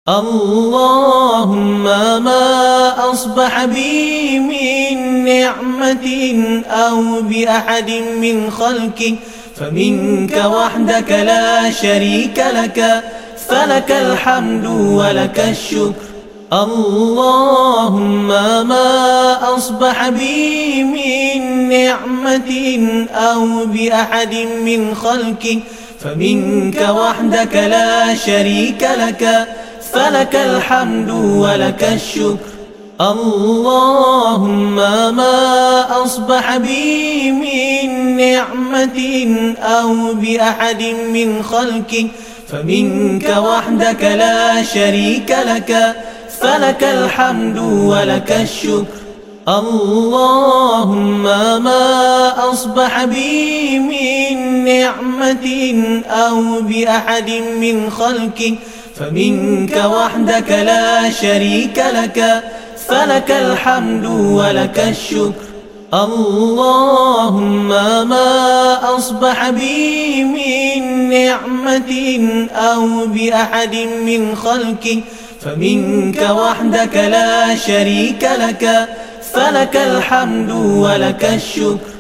اللهم ما أصبح بي من نعمة أو بأحد من خلقك فمنك وحدك لا شريك لك، فلك الحمد ولك الشكر. اللهم ما أصبح بي من نعمة أو بأحد من خلقك فمنك وحدك لا شريك لك، فلك الحمد ولك الشكر. اللهم ما أصبح بي من نعمة أو بأحد من خلقك فمنك وحدك لا شريك لك، فلك الحمد ولك الشكر. اللهم ما أصبح بي من نعمة أو بأحد من خلقك فمنك وحدك لا شريك لك، فلك الحمد ولك الشكر. اللهم ما أصبح بي من نعمة أو بأحد من خلقك فمنك وحدك لا شريك لك، فلك الحمد ولك الشكر.